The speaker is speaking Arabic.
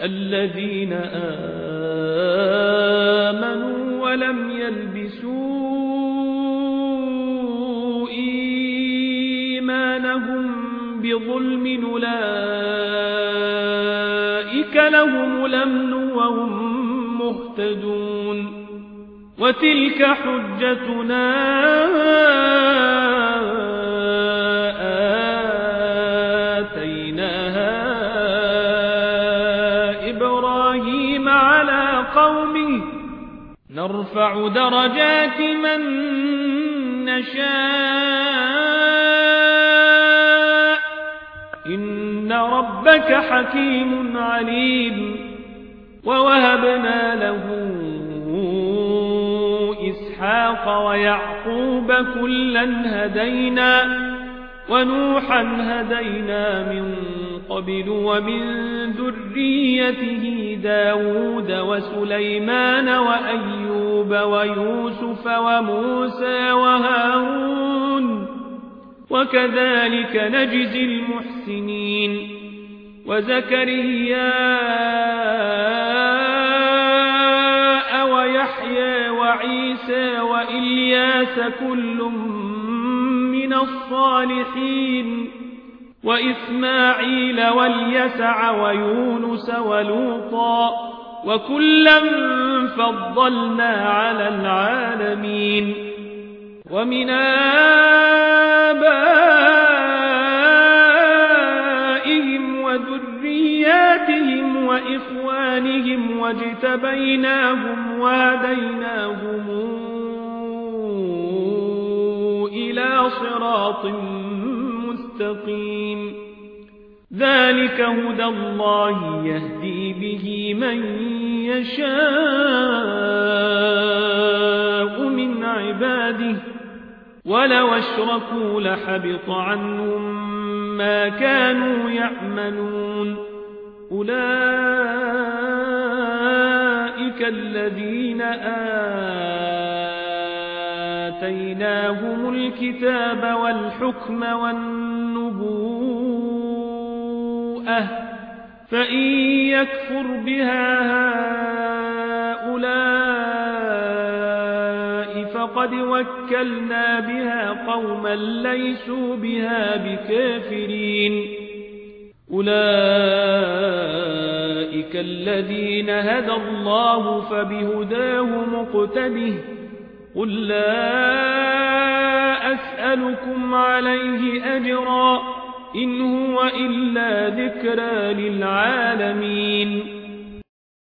الذين آمنوا ولم يلبسوا إيمانهم بظلم أولئك لهم الأمن وهم مهتدون وتلك حجتنا آتيناها إبراهيم على قومه نرفع درجات من نشاء إن ربك حكيم عليم ووهبنا له إسحاق ويعقوب كلا هدينا ونوحا هدينا من قبل ومن ذريته داود وسليمان وأيوب ويوسف وموسى وهارون وكذلك نجزي المحسنين وزكريا ويحيى وعيسى وإلياس كل من الصالحين وإسماعيل واليسع ويونس ولوطا وكلا فضلنا على العالمين ومن آبائهم وذرياتهم وإخوانهم واجتبيناهم وهديناهم إلى صراط مستقيم ذلك هدى الله يهدي به من يشاء من عباده ولو اشركوا لحبط عنهم ما كانوا يعملون أولئك الذين آتيناهم الكتاب والحكم والنبوءة فإن يكفر بها هؤلاء فقد وكلنا بها قوما ليسوا بها بكافرين أولئك الذين هدى الله فبهداه مقتده قل لا أسألكم عليه أجرا إن هو إلا ذكرى للعالمين